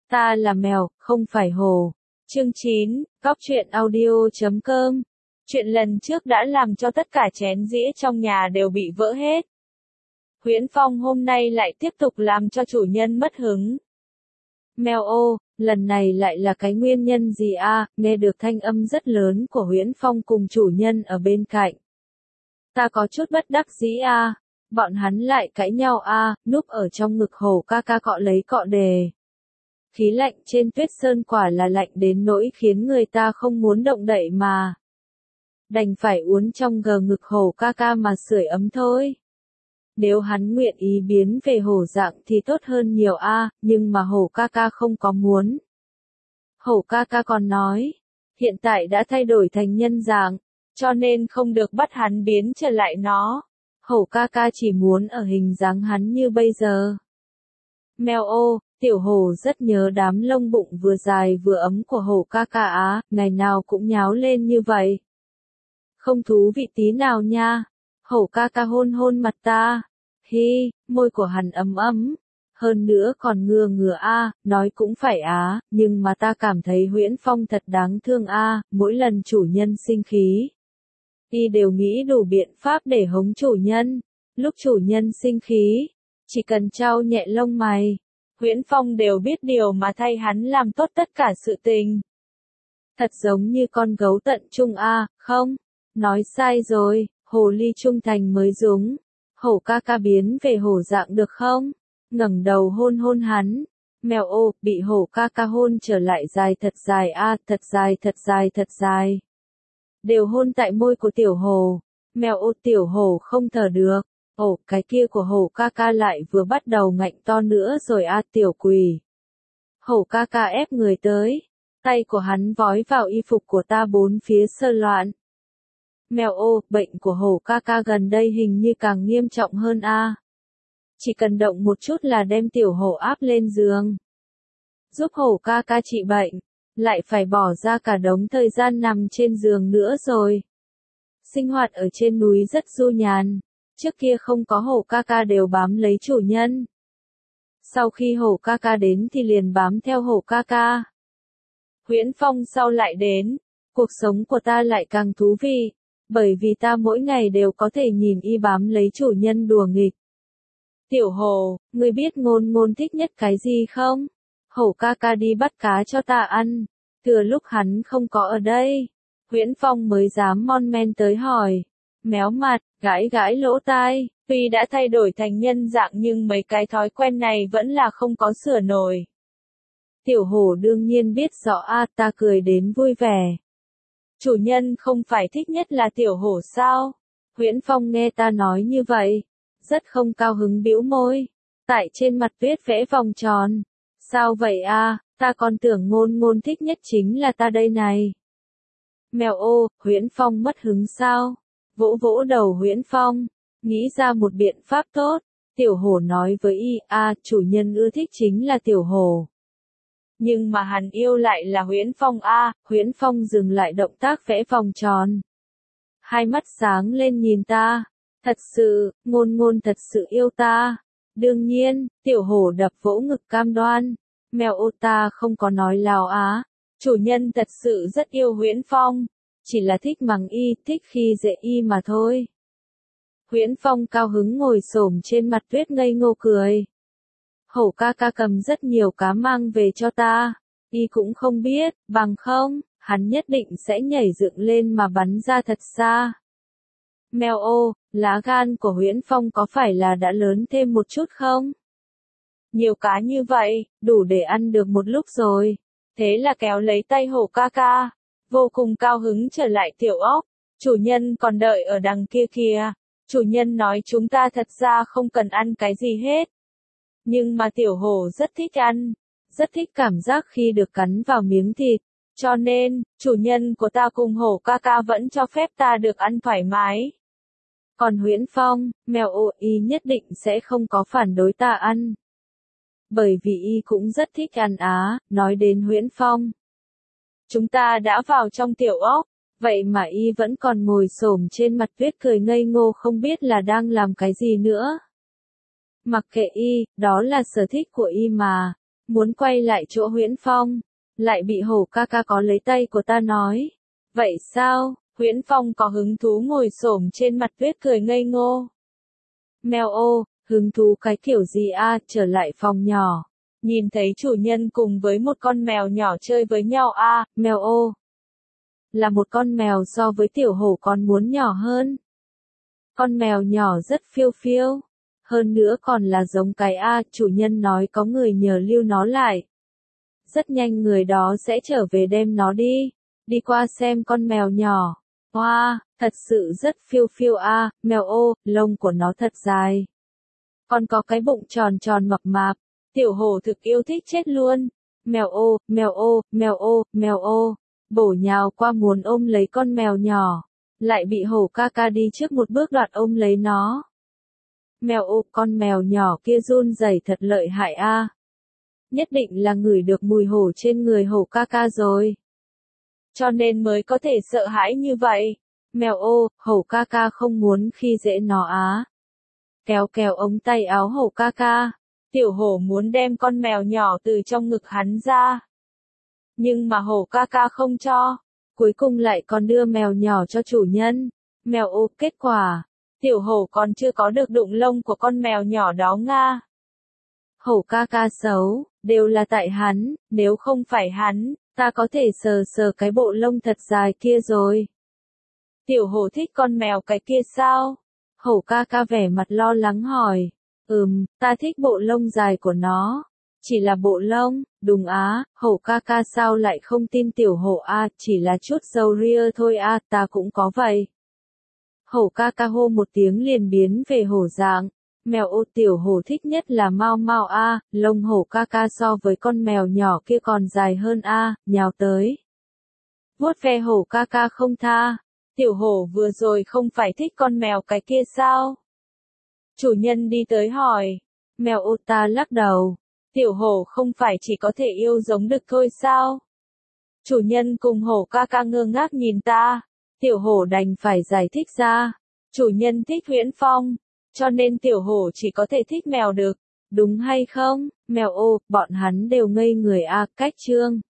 Ta là mèo, không phải hổ. Chương 9, Cóc truyện audio.com. Chuyện lần trước đã làm cho tất cả chén dĩa trong nhà đều bị vỡ hết. Huyễn Phong hôm nay lại tiếp tục làm cho chủ nhân mất hứng. Mèo ô, lần này lại là cái nguyên nhân gì a? Nghe được thanh âm rất lớn của Huyễn Phong cùng chủ nhân ở bên cạnh. Ta có chút bất đắc dĩ a. Bọn hắn lại cãi nhau a, núp ở trong ngực hổ ca ca cọ lấy cọ đề. Khí lạnh trên tuyết sơn quả là lạnh đến nỗi khiến người ta không muốn động đậy mà. Đành phải uốn trong gờ ngực hổ ca ca mà sưởi ấm thôi. Nếu hắn nguyện ý biến về hổ dạng thì tốt hơn nhiều a, nhưng mà hổ ca ca không có muốn. Hổ ca ca còn nói, hiện tại đã thay đổi thành nhân dạng, cho nên không được bắt hắn biến trở lại nó. Hổ ca ca chỉ muốn ở hình dáng hắn như bây giờ. Mèo ô, tiểu hổ rất nhớ đám lông bụng vừa dài vừa ấm của hổ ca ca á, ngày nào cũng nháo lên như vậy. Không thú vị tí nào nha. Hổ ca ca hôn hôn mặt ta. Hi, môi của hắn ấm ấm. Hơn nữa còn ngừa ngừa a, nói cũng phải á, nhưng mà ta cảm thấy Huyễn Phong thật đáng thương a, mỗi lần chủ nhân sinh khí. Y đều nghĩ đủ biện pháp để hống chủ nhân. Lúc chủ nhân sinh khí, chỉ cần trao nhẹ lông mày, Huyễn Phong đều biết điều mà thay hắn làm tốt tất cả sự tình. Thật giống như con gấu tận trung a, không? Nói sai rồi, hồ ly trung thành mới đúng. Hổ ca ca biến về hổ dạng được không? Ngẩng đầu hôn hôn hắn. Mèo ô, bị hổ ca ca hôn trở lại dài thật dài a, thật dài thật dài thật dài. Đều hôn tại môi của tiểu hổ. Mèo ô, tiểu hổ không thở được. Ồ, cái kia của hổ ca ca lại vừa bắt đầu ngạnh to nữa rồi a, tiểu quỷ. Hổ ca ca ép người tới. Tay của hắn vói vào y phục của ta bốn phía sơ loạn. Mèo ô, bệnh của hổ ca ca gần đây hình như càng nghiêm trọng hơn a. Chỉ cần động một chút là đem tiểu hổ áp lên giường. Giúp hổ ca ca trị bệnh, lại phải bỏ ra cả đống thời gian nằm trên giường nữa rồi. Sinh hoạt ở trên núi rất du nhàn, trước kia không có hổ ca ca đều bám lấy chủ nhân. Sau khi hổ ca ca đến thì liền bám theo hổ ca ca. Huyễn Phong sau lại đến, cuộc sống của ta lại càng thú vị, bởi vì ta mỗi ngày đều có thể nhìn y bám lấy chủ nhân đùa nghịch. Tiểu hổ, ngươi biết ngôn ngôn thích nhất cái gì không? Hổ ca ca đi bắt cá cho ta ăn, thừa lúc hắn không có ở đây. Huyễn Phong mới dám mon men tới hỏi. Méo mặt, gãi gãi lỗ tai, tuy đã thay đổi thành nhân dạng nhưng mấy cái thói quen này vẫn là không có sửa nổi. Tiểu hổ đương nhiên biết rõ a, ta cười đến vui vẻ. Chủ nhân không phải thích nhất là tiểu hổ sao? Huyễn Phong nghe ta nói như vậy, rất không cao hứng bĩu môi. Tại trên mặt tuyết vẽ vòng tròn. Sao vậy a? Ta còn tưởng ngôn ngôn thích nhất chính là ta đây này. Mèo ô, Huyễn Phong mất hứng sao? Vỗ vỗ đầu Huyễn Phong, nghĩ ra một biện pháp tốt. Tiểu hổ nói với y, chủ nhân ưa thích chính là tiểu hổ. Nhưng mà hắn yêu lại là Huyễn Phong a. Huyễn Phong dừng lại động tác vẽ vòng tròn. Hai mắt sáng lên nhìn ta. Thật sự, ngôn ngôn thật sự yêu ta. Đương nhiên, tiểu hổ đập vỗ ngực cam đoan. Mèo ô, ta không có nói láo á. Chủ nhân thật sự rất yêu Huyễn Phong. Chỉ là thích mắng y, thích khi dễ y mà thôi. Huyễn Phong cao hứng ngồi xổm trên mặt tuyết ngây ngô cười. Hổ ca ca cầm rất nhiều cá mang về cho ta. Y cũng không biết, bằng không, hắn nhất định sẽ nhảy dựng lên mà bắn ra thật xa. Mèo ô, lá gan của Huyễn Phong có phải là đã lớn thêm một chút không? Nhiều cá như vậy, đủ để ăn được một lúc rồi. Thế là kéo lấy tay hổ ca ca, vô cùng cao hứng trở lại tiểu ốc. Chủ nhân còn đợi ở đằng kia kìa. Chủ nhân nói chúng ta thật ra không cần ăn cái gì hết. Nhưng mà tiểu hổ rất thích ăn, rất thích cảm giác khi được cắn vào miếng thịt. Cho nên, chủ nhân của ta cùng hổ ca ca vẫn cho phép ta được ăn thoải mái. Còn Huyễn Phong, mèo ô, y nhất định sẽ không có phản đối ta ăn. Bởi vì y cũng rất thích ăn á, nói đến Huyễn Phong. Chúng ta đã vào trong tiểu ốc, vậy mà y vẫn còn ngồi xổm trên mặt tuyết cười ngây ngô không biết là đang làm cái gì nữa. Mặc kệ y, đó là sở thích của y mà. Muốn quay lại chỗ Huyễn Phong, lại bị hổ ca ca có lấy tay của ta nói. Vậy sao? Huyễn Phong có hứng thú ngồi xổm trên mặt tuyết cười ngây ngô. Mèo ô, hứng thú cái kiểu gì a? Trở lại phòng nhỏ. Nhìn thấy chủ nhân cùng với một con mèo nhỏ chơi với nhau a, mèo ô. Là một con mèo so với tiểu hổ còn muốn nhỏ hơn. Con mèo nhỏ rất phiêu phiêu. Hơn nữa còn là giống cái a, chủ nhân nói có người nhờ lưu nó lại. Rất nhanh người đó sẽ trở về đem nó đi. Đi qua xem con mèo nhỏ. Wow, thật sự rất phiêu phiêu a, mèo ô, lông của nó thật dài. Còn có cái bụng tròn tròn mập mạp. Tiểu hổ thực yêu thích chết luôn. Mèo ô, mèo ô, mèo ô, mèo ô. Bổ nhào qua muốn ôm lấy con mèo nhỏ. Lại bị hổ ca ca đi trước một bước đoạt ôm lấy nó. Mèo ô, con mèo nhỏ kia run rẩy thật lợi hại a. Nhất định là ngửi được mùi hổ trên người hổ ca ca rồi. Cho nên mới có thể sợ hãi như vậy. Mèo ô, hổ ca ca không muốn khi dễ nó á. Kéo kéo ống tay áo hổ ca ca. Tiểu hổ muốn đem con mèo nhỏ từ trong ngực hắn ra. Nhưng mà hổ ca ca không cho. Cuối cùng lại còn đưa mèo nhỏ cho chủ nhân. Mèo ô, kết quả. Tiểu hổ còn chưa có được đụng lông của con mèo nhỏ đó nga. Hổ ca ca xấu, đều là tại hắn, nếu không phải hắn, ta có thể sờ sờ cái bộ lông thật dài kia rồi. Tiểu hổ thích con mèo cái kia sao? Hổ ca ca vẻ mặt lo lắng hỏi. Ta thích bộ lông dài của nó. Chỉ là bộ lông, đúng á, hổ ca ca sao lại không tin tiểu hổ a, chỉ là chút râu ria thôi a, ta cũng có vậy. Hổ ca ca hô một tiếng liền biến về hổ dạng. Mèo ô, tiểu hổ thích nhất là mau mau a, lông hổ ca ca so với con mèo nhỏ kia còn dài hơn a, nhào tới. Vuốt ve hổ ca ca không tha. Tiểu hổ vừa rồi không phải thích con mèo cái kia sao? Chủ nhân đi tới hỏi. Mèo ô, ta lắc đầu. Tiểu hổ không phải chỉ có thể yêu giống đực thôi sao? Chủ nhân cùng hổ ca ca ngơ ngác nhìn ta. Tiểu hổ đành phải giải thích ra. Chủ nhân thích Huyễn Phong, cho nên tiểu hổ chỉ có thể thích mèo được. Đúng hay không? Mèo ô, bọn hắn đều ngây người a, cách chương.